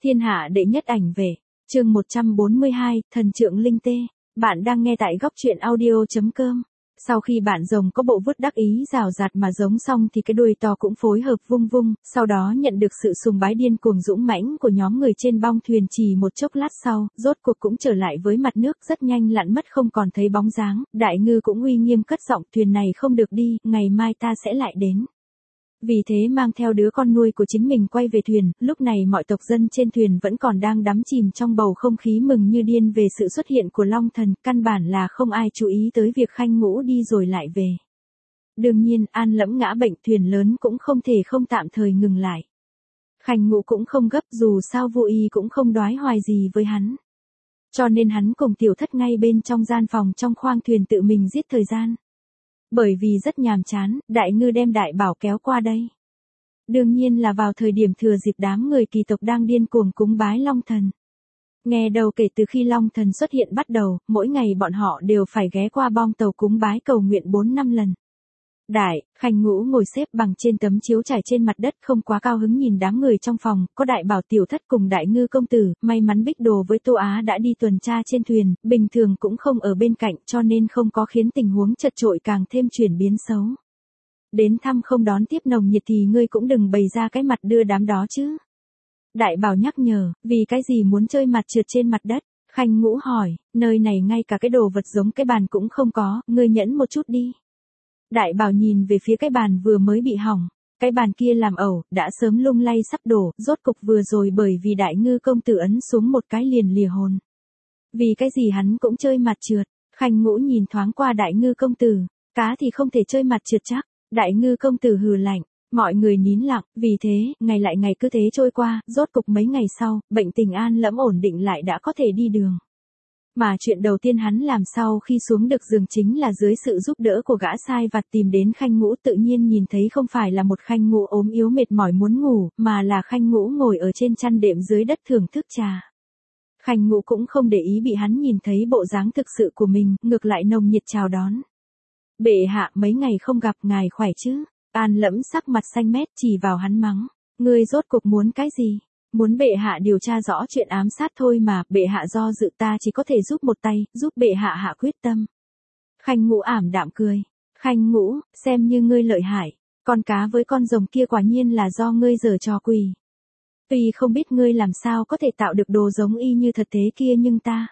Thiên hạ đệ nhất ảnh vệ, chương 142, thần trượng linh tê. Bạn đang nghe tại góc truyện audio.com. Sau khi bạn rồng có bộ vuốt đắc ý rào rạt mà giống xong thì cái đuôi to cũng phối hợp vung vung, sau đó nhận được sự sùng bái điên cuồng dũng mãnh của nhóm người trên bong thuyền. Chỉ một chốc lát sau, rốt cuộc cũng trở lại với mặt nước, rất nhanh lặn mất không còn thấy bóng dáng. Đại ngư cũng uy nghiêm cất giọng, thuyền này không được đi, ngày mai ta sẽ lại đến. Vì thế mang theo đứa con nuôi của chính mình quay về thuyền, lúc này mọi tộc dân trên thuyền vẫn còn đang đắm chìm trong bầu không khí mừng như điên về sự xuất hiện của Long Thần, căn bản là không ai chú ý tới việc Khanh Ngũ đi rồi lại về. Đương nhiên, An Lẫm ngã bệnh, thuyền lớn cũng không thể không tạm thời ngừng lại. Khanh Ngũ cũng không gấp, dù sao Vô Y cũng không đoái hoài gì với hắn. Cho nên hắn cùng Tiểu Thất ngay bên trong gian phòng trong khoang thuyền tự mình giết thời gian. Bởi vì rất nhàm chán, Đại Ngư đem Đại Bảo kéo qua đây. Đương nhiên là vào thời điểm thừa dịp đám người kỳ tộc đang điên cuồng cúng bái Long Thần. Nghe đầu kể từ khi Long Thần xuất hiện bắt đầu, mỗi ngày bọn họ đều phải ghé qua bong tàu cúng bái cầu nguyện 4-5 lần. Khanh Ngũ ngồi xếp bằng trên tấm chiếu trải trên mặt đất, không quá cao hứng nhìn đám người trong phòng, có Đại Bảo, Tiểu Thất cùng Đại Ngư công tử. May mắn Bích Đồ với Tô Á đã đi tuần tra trên thuyền, bình thường cũng không ở bên cạnh, cho nên không có khiến tình huống chật chội càng thêm chuyển biến xấu. Đến thăm không đón tiếp nồng nhiệt thì ngươi cũng đừng bày ra cái mặt đưa đám đó chứ. Đại Bảo nhắc nhở, vì cái gì muốn chơi mặt trượt trên mặt đất? Khanh Ngũ hỏi, nơi này ngay cả cái đồ vật giống cái bàn cũng không có, ngươi nhẫn một chút đi. Đại Bảo nhìn về phía cái bàn vừa mới bị hỏng, cái bàn kia làm ẩu, đã sớm lung lay sắp đổ, rốt cục vừa rồi bởi vì Đại Ngư công tử ấn xuống một cái liền lìa hồn. Vì cái gì hắn cũng chơi mặt trượt? Khanh Ngũ nhìn thoáng qua Đại Ngư công tử, cá thì không thể chơi mặt trượt chắc. Đại Ngư công tử hừ lạnh, mọi người nín lặng, vì thế, ngày lại ngày cứ thế trôi qua, rốt cục mấy ngày sau, bệnh tình An Lẫm ổn định lại đã có thể đi đường. Mà chuyện đầu tiên hắn làm sau khi xuống được giường chính là dưới sự giúp đỡ của gã sai vặt tìm đến Khanh Ngũ, tự nhiên nhìn thấy không phải là một Khanh Ngũ ốm yếu mệt mỏi muốn ngủ, mà là Khanh Ngũ ngồi ở trên chăn đệm dưới đất thưởng thức trà. Khanh Ngũ cũng không để ý bị hắn nhìn thấy bộ dáng thực sự của mình, ngược lại nồng nhiệt chào đón. Bệ hạ, mấy ngày không gặp, ngài khỏe chứ? An Lẫm sắc mặt xanh mét chỉ vào hắn mắng, ngươi rốt cuộc muốn cái gì? Muốn bệ hạ điều tra rõ chuyện ám sát thôi mà, bệ hạ do dự ta chỉ có thể giúp một tay, giúp bệ hạ hạ quyết tâm. Khanh Ngũ ảm đạm cười, Khanh Ngũ, xem như ngươi lợi hại, con cá với con rồng kia quả nhiên là do ngươi giở trò quỷ. Tuy không biết ngươi làm sao có thể tạo được đồ giống y như thật thế kia nhưng ta...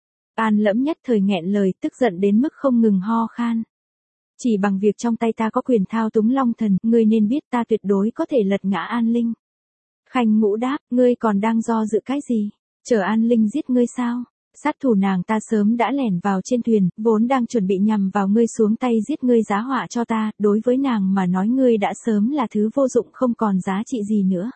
An Lẫm nhất thời nghẹn lời, tức giận đến mức không ngừng ho khan. Chỉ bằng việc trong tay ta có quyền thao túng Long Thần, ngươi nên biết ta tuyệt đối có thể lật ngã An Linh. Khanh Ngũ đáp, ngươi còn đang do dự cái gì? Chờ An Linh giết ngươi sao? Sát thủ nàng ta sớm đã lẻn vào trên thuyền, vốn đang chuẩn bị nhằm vào ngươi xuống tay giết ngươi giá họa cho ta, đối với nàng mà nói ngươi đã sớm là thứ vô dụng không còn giá trị gì nữa.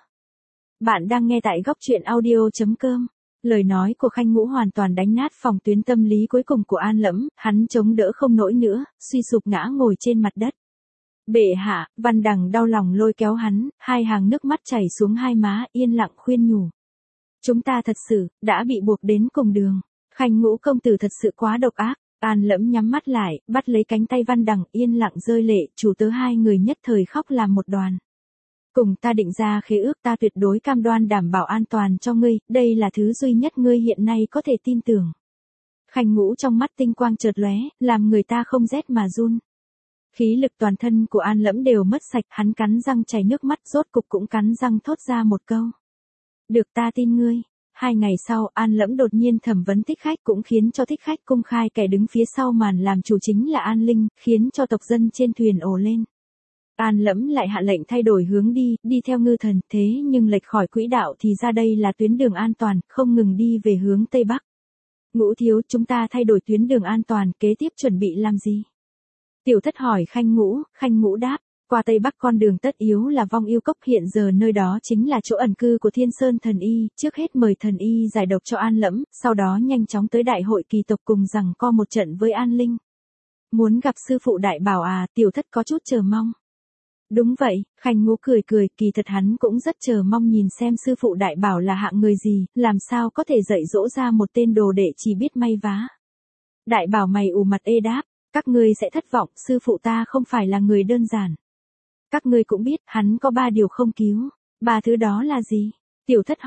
Bạn đang nghe tại góc truyện audio.com. Lời nói của Khanh Ngũ hoàn toàn đánh nát phòng tuyến tâm lý cuối cùng của An Lẫm, hắn chống đỡ không nổi nữa, suy sụp ngã ngồi trên mặt đất. Bệ hạ, Văn Đằng đau lòng lôi kéo hắn, hai hàng nước mắt chảy xuống hai má, yên lặng khuyên nhủ. Chúng ta thật sự, đã bị buộc đến cùng đường. Khanh Ngũ công tử thật sự quá độc ác. An Lẫm nhắm mắt lại, bắt lấy cánh tay Văn Đằng, yên lặng rơi lệ, chủ tớ hai người nhất thời khóc làm một đoàn. Cùng ta định ra khế ước, ta tuyệt đối cam đoan đảm bảo an toàn cho ngươi, đây là thứ duy nhất ngươi hiện nay có thể tin tưởng. Khanh Ngũ trong mắt tinh quang chợt lóe, làm người ta không rét mà run. Khí lực toàn thân của An Lẫm đều mất sạch, hắn cắn răng chảy nước mắt, rốt cục cũng cắn răng thốt ra một câu. Được, ta tin ngươi. 2 ngày sau, An Lẫm đột nhiên thẩm vấn Thích Khách, cũng khiến cho Thích Khách công khai kẻ đứng phía sau màn làm chủ chính là An Linh, khiến cho tộc dân trên thuyền ồ lên. An Lẫm lại hạ lệnh thay đổi hướng đi theo Ngư Thần, thế nhưng lệch khỏi quỹ đạo thì ra đây là tuyến đường an toàn, không ngừng đi về hướng Tây Bắc. Ngũ thiếu, chúng ta thay đổi tuyến đường an toàn, kế tiếp chuẩn bị làm gì? Tiểu Thất hỏi Khanh Ngũ đáp, qua Tây Bắc con đường tất yếu là Vong Yêu Cốc, hiện giờ nơi đó chính là chỗ ẩn cư của Thiên Sơn thần y, trước hết mời thần y giải độc cho An Lẫm, sau đó nhanh chóng tới đại hội kỳ tộc cùng giằng co một trận với An Linh. Muốn gặp sư phụ Đại Bảo à? Tiểu Thất có chút chờ mong. Đúng vậy, Khanh Ngũ cười, kỳ thật hắn cũng rất chờ mong nhìn xem sư phụ Đại Bảo là hạng người gì, làm sao có thể dạy dỗ ra một tên đồ đệ chỉ biết may vá. Đại Bảo mày ù mặt ê đáp, các ngươi sẽ thất vọng, sư phụ ta không phải là người đơn giản. Các ngươi cũng biết, hắn có 3 điều không cứu. 3 thứ đó là gì? Tiểu Thất hỏi,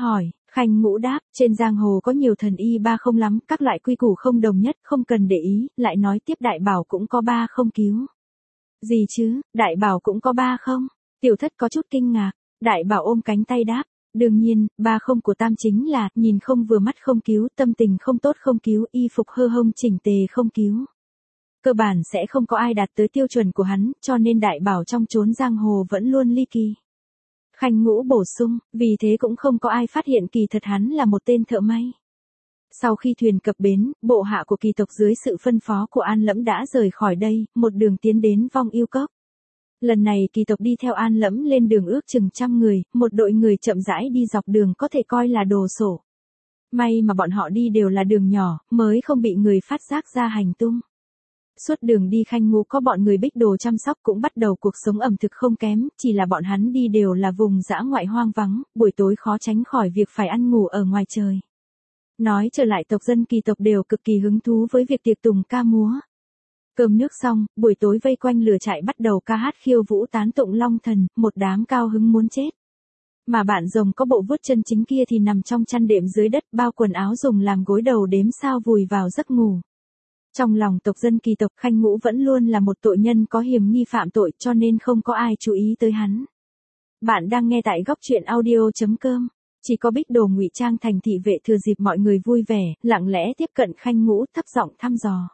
Khanh Ngũ đáp, trên giang hồ có nhiều thần y ba không lắm, các loại quy củ không đồng nhất, không cần để ý, lại nói tiếp đại bảo cũng có ba không cứu. Gì chứ, đại bảo cũng có ba không? Tiểu thất có chút kinh ngạc, đại bảo ôm cánh tay đáp, đương nhiên, ba không của tam chính là, nhìn không vừa mắt không cứu, tâm tình không tốt không cứu, y phục hơ hông chỉnh tề không cứu. Cơ bản sẽ không có ai đạt tới tiêu chuẩn của hắn, cho nên đại bảo trong chốn giang hồ vẫn luôn ly kỳ. Khanh Ngũ bổ sung, vì thế cũng không có ai phát hiện kỳ thật hắn là một tên thợ may. Sau khi thuyền cập bến, bộ hạ của kỳ tộc dưới sự phân phó của An Lẫm đã rời khỏi đây, một đường tiến đến Vong Yêu Cốc. Lần này kỳ tộc đi theo An Lẫm lên đường ước chừng 100 người, một đội người chậm rãi đi dọc đường có thể coi là đồ sổ. May mà bọn họ đi đều là đường nhỏ, mới không bị người phát giác ra hành tung. Suốt đường đi Khanh Ngũ có bọn người Bích Đồ chăm sóc cũng bắt đầu cuộc sống ẩm thực không kém, chỉ là bọn hắn đi đều là vùng dã ngoại hoang vắng, buổi tối khó tránh khỏi việc phải ăn ngủ ở ngoài trời. Nói trở lại tộc dân kỳ tộc đều cực kỳ hứng thú với việc tiệc tùng ca múa. Cơm nước xong, buổi tối vây quanh lửa trại bắt đầu ca hát khiêu vũ tán tụng Long Thần, một đám cao hứng muốn chết. Mà bạn rồng có bộ vuốt chân chính kia thì nằm trong chăn đệm dưới đất, bao quần áo dùng làm gối đầu đếm sao vùi vào giấc ngủ. Trong lòng tộc dân kỳ tộc Khanh Ngũ vẫn luôn là một tội nhân có hiểm nghi phạm tội cho nên không có ai chú ý tới hắn. Bạn đang nghe tại góc truyện audio.com. Chỉ có Bích Đồ ngụy trang thành thị vệ thừa dịp mọi người vui vẻ, lặng lẽ tiếp cận Khanh Ngũ thấp giọng thăm dò.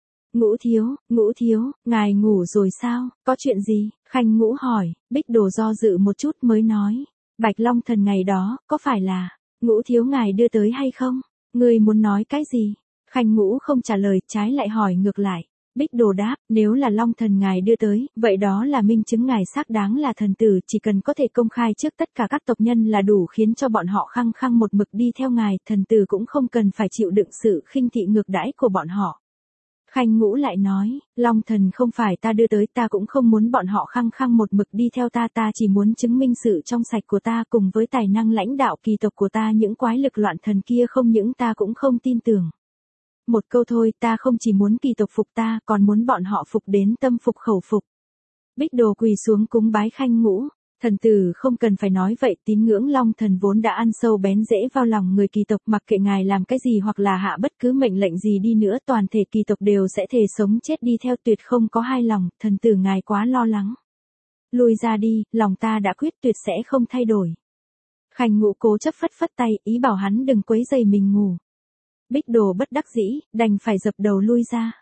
Ngũ thiếu, ngài ngủ rồi sao, có chuyện gì? Khanh Ngũ hỏi, Bích Đồ do dự một chút mới nói. Bạch Long Thần ngày đó, có phải là, Ngũ thiếu ngài đưa tới hay không? Ngươi muốn nói cái gì? Khanh Ngũ không trả lời, trái lại hỏi ngược lại. Bích Đồ đáp, nếu là Long Thần ngài đưa tới, vậy đó là minh chứng ngài xác đáng là thần tử, chỉ cần có thể công khai trước tất cả các tộc nhân là đủ khiến cho bọn họ khăng khăng một mực đi theo ngài, thần tử cũng không cần phải chịu đựng sự khinh thị ngược đãi của bọn họ. Khanh Ngũ lại nói, Long Thần không phải ta đưa tới, ta cũng không muốn bọn họ khăng khăng một mực đi theo ta, ta chỉ muốn chứng minh sự trong sạch của ta cùng với tài năng lãnh đạo kỳ tộc của ta, những quái lực loạn thần kia không những ta cũng không tin tưởng. Một câu thôi, ta không chỉ muốn kỳ tộc phục ta, còn muốn bọn họ phục đến tâm phục khẩu phục. Bích Đồ quỳ xuống cúng bái Khanh Ngũ. Thần tử không cần phải nói vậy, tín ngưỡng Long Thần vốn đã ăn sâu bén rễ vào lòng người kỳ tộc, mặc kệ ngài làm cái gì hoặc là hạ bất cứ mệnh lệnh gì đi nữa, toàn thể kỳ tộc đều sẽ thề sống chết đi theo, tuyệt không có hai lòng, thần tử ngài quá lo lắng. Lui ra đi, lòng ta đã quyết tuyệt sẽ không thay đổi. Khanh Ngũ cố chấp phất phất tay, ý bảo hắn đừng quấy rầy mình ngủ. Bích Đồ bất đắc dĩ, đành phải dập đầu lui ra.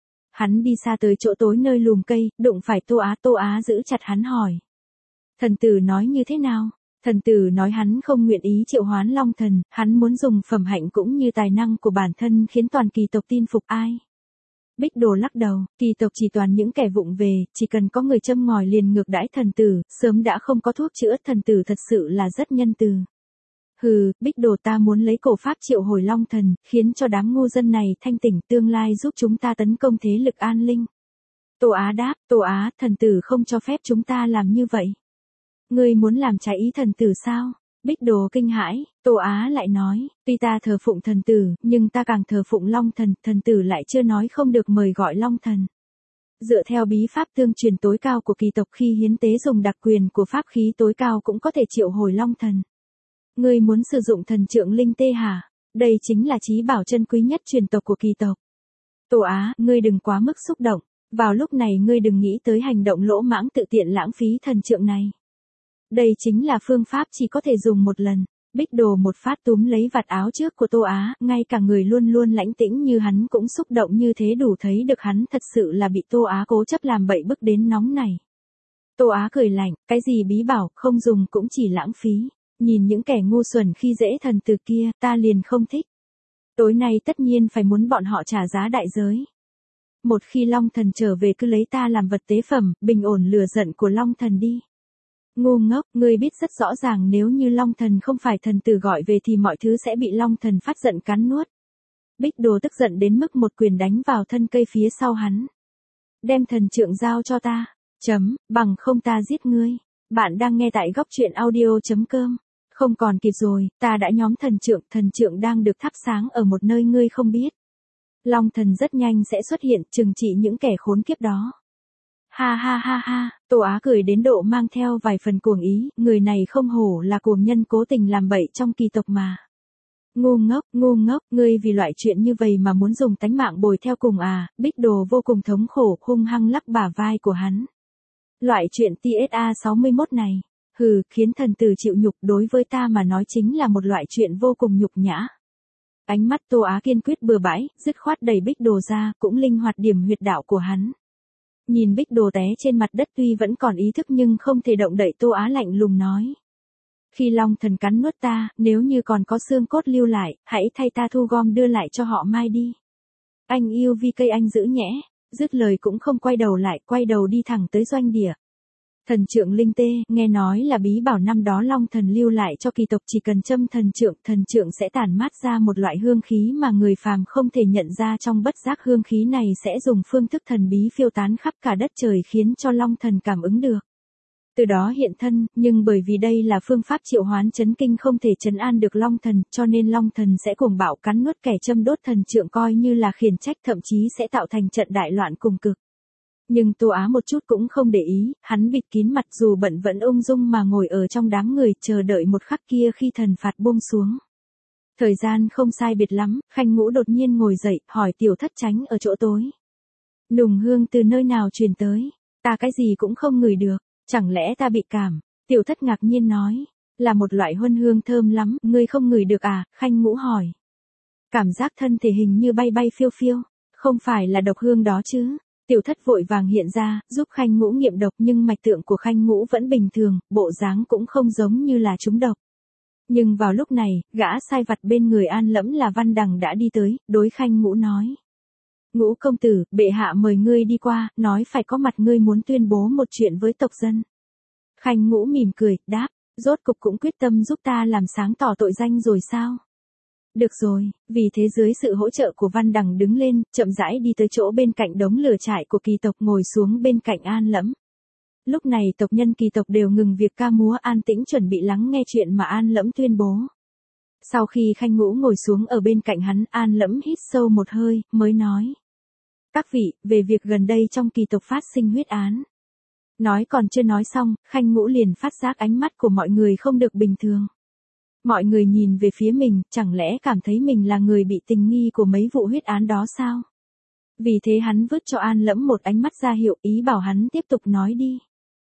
Hắn đi xa tới chỗ tối nơi lùm cây, đụng phải Tô Á giữ chặt hắn hỏi. Thần tử nói như thế nào? Thần tử nói hắn không nguyện ý triệu hoán Long Thần, hắn muốn dùng phẩm hạnh cũng như tài năng của bản thân khiến toàn kỳ tộc tin phục ai. Bích Đồ lắc đầu, kỳ tộc chỉ toàn những kẻ vụng về, chỉ cần có người châm ngòi liền ngược đãi thần tử, sớm đã không có thuốc chữa, thần tử thật sự là rất nhân từ. Hừ, Bích Đồ ta muốn lấy cổ pháp triệu hồi Long Thần, khiến cho đám ngu dân này thanh tỉnh, tương lai giúp chúng ta tấn công thế lực an linh. Tô Á đáp, Tô Á, thần tử không cho phép chúng ta làm như vậy. Ngươi muốn làm trái ý thần tử sao? Bích Đồ kinh hãi, Tô Á lại nói, tuy ta thờ phụng thần tử, nhưng ta càng thờ phụng Long Thần, thần tử lại chưa nói không được mời gọi Long Thần. Dựa theo bí pháp tương truyền tối cao của kỳ tộc, khi hiến tế dùng đặc quyền của pháp khí tối cao cũng có thể triệu hồi Long Thần. Ngươi muốn sử dụng thần trượng linh tê hả? Đây chính là chí bảo chân quý nhất truyền tộc của kỳ tộc. Tô Á, ngươi đừng quá mức xúc động, vào lúc này ngươi đừng nghĩ tới hành động lỗ mãng tự tiện lãng phí thần trượng này. Đây chính là phương pháp chỉ có thể dùng một lần. Bích Đồ một phát túm lấy vạt áo trước của Tô Á, ngay cả người luôn luôn lãnh tĩnh như hắn cũng xúc động như thế, đủ thấy được hắn thật sự là bị Tô Á cố chấp làm bậy bức đến nóng này. Tô Á cười lạnh, cái gì bí bảo, không dùng cũng chỉ lãng phí. Nhìn những kẻ ngu xuẩn khi dễ thần tử kia, ta liền không thích. Tối nay tất nhiên phải muốn bọn họ trả giá đại giới. Một khi Long Thần trở về cứ lấy ta làm vật tế phẩm, bình ổn lửa giận của Long Thần đi. Ngu ngốc, ngươi biết rất rõ ràng nếu như Long Thần không phải thần tử gọi về thì mọi thứ sẽ bị Long Thần phát giận cắn nuốt. Bích Đồ tức giận đến mức một quyền đánh vào thân cây phía sau hắn. Đem thần trượng giao cho ta. Bằng không ta giết ngươi. Bạn đang nghe tại góc truyện audio.com. Không còn kịp rồi, ta đã nhóm thần trượng đang được thắp sáng ở một nơi ngươi không biết. Long Thần rất nhanh sẽ xuất hiện, trừng trị những kẻ khốn kiếp đó. Ha ha ha ha, Tô Á cười đến độ mang theo vài phần cuồng ý, người này không hổ là cuồng nhân cố tình làm bậy trong kỳ tộc mà. Ngu ngốc, ngươi vì loại chuyện như vậy mà muốn dùng tánh mạng bồi theo cùng à, Bích Đồ vô cùng thống khổ, hung hăng lắc bả vai của hắn. Loại chuyện TSA 61 này, khiến thần tử chịu nhục đối với ta mà nói chính là một loại chuyện vô cùng nhục nhã. Ánh mắt Tô Á kiên quyết bừa bãi, dứt khoát đẩy Bích Đồ ra, cũng linh hoạt điểm huyệt đạo của hắn. Nhìn Bích Đồ té trên mặt đất tuy vẫn còn ý thức nhưng không thể động đậy, Tô Á lạnh lùng nói. Khi Long Thần cắn nuốt ta, nếu như còn có xương cốt lưu lại, hãy thay ta thu gom đưa lại cho họ mai đi. Anh yêu vi cây anh giữ nhẽ, dứt lời cũng không quay đầu lại, quay đầu đi thẳng tới doanh địa. Thần trượng linh tê, nghe nói là bí bảo năm đó Long Thần lưu lại cho kỳ tộc, chỉ cần châm thần trượng sẽ tản mát ra một loại hương khí mà người phàm không thể nhận ra, trong bất giác hương khí này sẽ dùng phương thức thần bí phiêu tán khắp cả đất trời khiến cho Long Thần cảm ứng được. Từ đó hiện thân, nhưng bởi vì đây là phương pháp triệu hoán chấn kinh không thể trấn an được Long Thần, cho nên Long Thần sẽ cuồng bạo cắn nuốt kẻ châm đốt thần trượng, coi như là khiển trách, thậm chí sẽ tạo thành trận đại loạn cùng cực. Nhưng Tô Á một chút cũng không để ý, hắn bịt kín mặt dù bận vẫn ung dung mà ngồi ở trong đám người, chờ đợi một khắc kia khi thần phạt buông xuống. Thời gian không sai biệt lắm, Khanh Ngũ đột nhiên ngồi dậy, hỏi Tiểu Thất tránh ở chỗ tối. Nùng hương từ nơi nào truyền tới? Ta cái gì cũng không ngửi được, chẳng lẽ ta bị cảm? Tiểu Thất ngạc nhiên nói, là một loại huân hương thơm lắm, ngươi không ngửi được à? Khanh Ngũ hỏi. Cảm giác thân thể hình như bay bay phiêu phiêu, không phải là độc hương đó chứ? Tiểu Thất vội vàng hiện ra, giúp Khanh Ngũ nghiệm độc, nhưng mạch tượng của Khanh Ngũ vẫn bình thường, bộ dáng cũng không giống như là trúng độc. Nhưng vào lúc này, gã sai vặt bên người An Lẫm là Văn Đằng đã đi tới, đối Khanh Ngũ nói. Ngũ công tử, bệ hạ mời ngươi đi qua, nói phải có mặt, ngươi muốn tuyên bố một chuyện với tộc dân. Khanh Ngũ mỉm cười, đáp, rốt cục cũng quyết tâm giúp ta làm sáng tỏ tội danh rồi sao? Được rồi, vì thế dưới sự hỗ trợ của Văn Đằng đứng lên, chậm rãi đi tới chỗ bên cạnh đống lửa trại của kỳ tộc, ngồi xuống bên cạnh An Lẫm. Lúc này tộc nhân kỳ tộc đều ngừng việc ca múa, an tĩnh chuẩn bị lắng nghe chuyện mà An Lẫm tuyên bố. Sau khi Khanh Ngũ ngồi xuống ở bên cạnh hắn, An Lẫm hít sâu một hơi, mới nói. Các vị, về việc gần đây trong kỳ tộc phát sinh huyết án. Nói còn chưa nói xong, Khanh Ngũ liền phát giác ánh mắt của mọi người không được bình thường. Mọi người nhìn về phía mình, chẳng lẽ cảm thấy mình là người bị tình nghi của mấy vụ huyết án đó sao? Vì thế hắn vứt cho An Lẫm một ánh mắt ra hiệu, ý bảo hắn tiếp tục nói đi.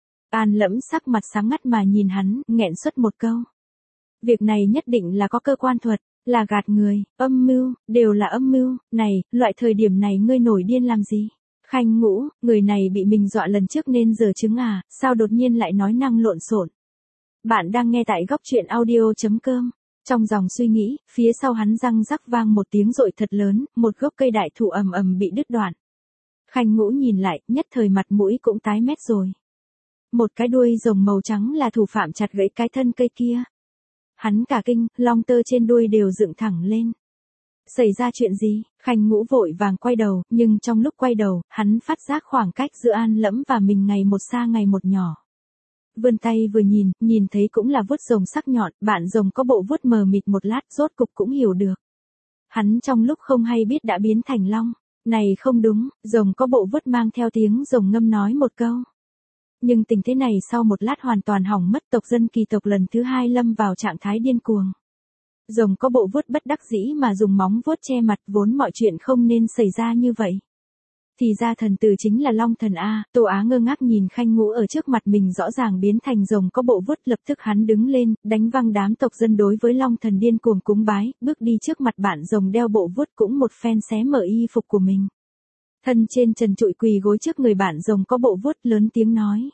An Lẫm sắc mặt sáng ngắt mà nhìn hắn, nghẹn xuất một câu. Việc này nhất định là có cơ quan thuật, là gạt người, âm mưu, đều là âm mưu. Này, loại thời điểm này ngươi nổi điên làm gì? Khanh Ngũ, người này bị mình dọa lần trước nên giờ chứng à, sao đột nhiên lại nói năng lộn xộn? Bạn đang nghe tại góc truyện audio.com. Trong dòng suy nghĩ, phía sau hắn răng rắc vang một tiếng rội thật lớn, một gốc cây đại thụ ầm ầm bị đứt đoạn. Khanh Ngũ nhìn lại, nhất thời mặt mũi cũng tái mét rồi. Một cái đuôi rồng màu trắng là thủ phạm chặt gãy cái thân cây kia. Hắn cả kinh, long tơ trên đuôi đều dựng thẳng lên. Xảy ra chuyện gì? Khanh Ngũ vội vàng quay đầu, nhưng trong lúc quay đầu, hắn phát giác khoảng cách giữa An Lẫm và mình ngày một xa ngày một nhỏ. Vươn tay vừa nhìn thấy cũng là vuốt rồng sắc nhọn, bạn rồng có bộ vuốt mờ mịt, một lát rốt cục cũng hiểu được. Hắn trong lúc không hay biết đã biến thành long. Này không đúng, rồng có bộ vuốt mang theo tiếng rồng ngâm nói một câu. Nhưng tình thế này sau một lát hoàn toàn hỏng mất, tộc dân kỳ tộc lần thứ hai lâm vào trạng thái điên cuồng. Rồng có bộ vuốt bất đắc dĩ mà dùng móng vuốt che mặt, vốn mọi chuyện không nên xảy ra như vậy. Thì ra thần tử chính là Long Thần a. Tô Á ngơ ngác nhìn Khanh Ngũ ở trước mặt mình rõ ràng biến thành rồng có bộ vuốt, lập tức hắn đứng lên, đánh văng đám tộc dân đối với Long Thần điên cuồng cúng bái, bước đi trước mặt bạn rồng đeo bộ vuốt, cũng một phen xé mở y phục của mình. Thân trên trần trụi quỳ gối trước người bạn rồng có bộ vuốt, lớn tiếng nói.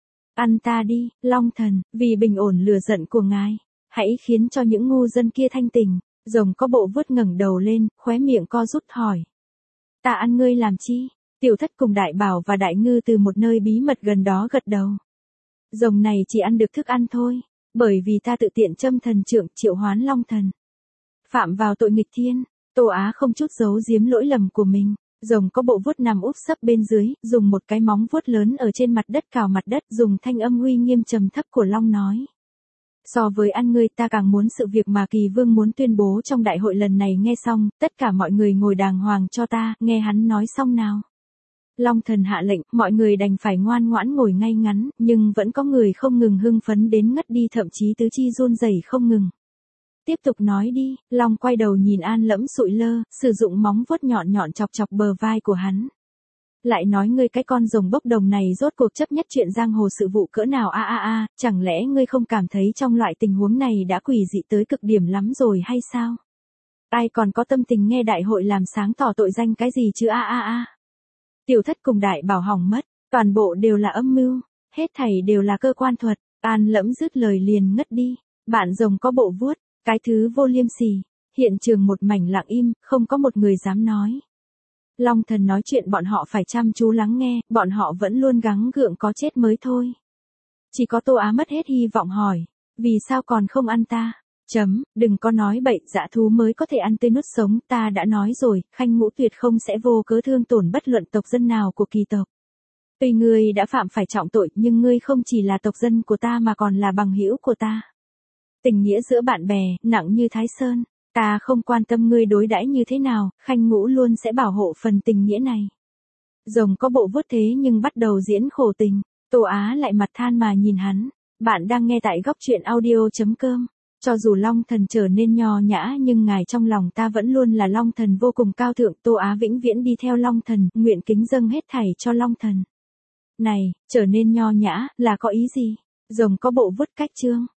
Ăn ta đi, Long Thần, vì bình ổn lửa giận của ngài, hãy khiến cho những ngu dân kia thanh tỉnh. Rồng có bộ vuốt ngẩng đầu lên, khóe miệng co rút hỏi. Ta ăn ngươi làm chi? Tiểu Thất cùng Đại Bảo và Đại Ngư từ một nơi bí mật gần đó gật đầu. Rồng này chỉ ăn được thức ăn thôi, bởi vì ta tự tiện châm thần trượng triệu hoán Long Thần. Phạm vào tội nghịch thiên. Tô Á không chút giấu giếm lỗi lầm của mình. Rồng có bộ vuốt nằm úp sấp bên dưới, dùng một cái móng vuốt lớn ở trên mặt đất cào mặt đất, dùng thanh âm uy nghiêm trầm thấp của Long nói. So với ăn ngươi, ta càng muốn sự việc mà Kỳ Vương muốn tuyên bố trong đại hội lần này. Nghe xong, tất cả mọi người ngồi đàng hoàng cho ta, nghe hắn nói xong nào. Long Thần hạ lệnh, mọi người đành phải ngoan ngoãn ngồi ngay ngắn, nhưng vẫn có người không ngừng hưng phấn đến ngất đi, thậm chí tứ chi run rẩy không ngừng. Tiếp tục nói đi, Long quay đầu nhìn An Lẫm sụi lơ, sử dụng móng vuốt nhọn nhọn chọc chọc bờ vai của hắn. Lại nói ngươi cái con rồng bốc đồng này rốt cuộc chấp nhất chuyện giang hồ sự vụ cỡ nào chẳng lẽ ngươi không cảm thấy trong loại tình huống này đã quỷ dị tới cực điểm lắm rồi hay sao? Ai còn có tâm tình nghe đại hội làm sáng tỏ tội danh cái gì chứ Tiểu Thất cùng đại bảo hỏng mất, toàn bộ đều là âm mưu, hết thảy đều là cơ quan thuật. An Lẫm dứt lời liền ngất đi. Bạn rồng có bộ vuốt, cái thứ vô liêm sỉ. Hiện trường một mảnh lặng im, không có một người dám nói. Long Thần nói chuyện bọn họ phải chăm chú lắng nghe, bọn họ vẫn luôn gắng gượng có chết mới thôi. Chỉ có Tô Á mất hết hy vọng hỏi, vì sao còn không ăn ta? Đừng có nói bậy, dã thú mới có thể ăn tươi nuốt sống, ta đã nói rồi, Khanh Ngũ tuyệt không sẽ vô cớ thương tổn bất luận tộc dân nào của kỳ tộc. Tuy ngươi đã phạm phải trọng tội, nhưng ngươi không chỉ là tộc dân của ta mà còn là bằng hữu của ta. Tình nghĩa giữa bạn bè, nặng như Thái Sơn, ta không quan tâm ngươi đối đãi như thế nào, Khanh Ngũ luôn sẽ bảo hộ phần tình nghĩa này. Rồng có bộ vuốt thế nhưng bắt đầu diễn khổ tình, Tô Á lại mặt than mà nhìn hắn. Bạn đang nghe tại góc truyện audio.com. Cho dù Long Thần trở nên nho nhã nhưng ngài trong lòng ta vẫn luôn là Long Thần vô cùng cao thượng. Tô Á vĩnh viễn đi theo Long Thần, nguyện kính dâng hết thảy cho Long Thần. Này, trở nên nho nhã, là có ý gì? Rồng có bộ vuốt cách trương.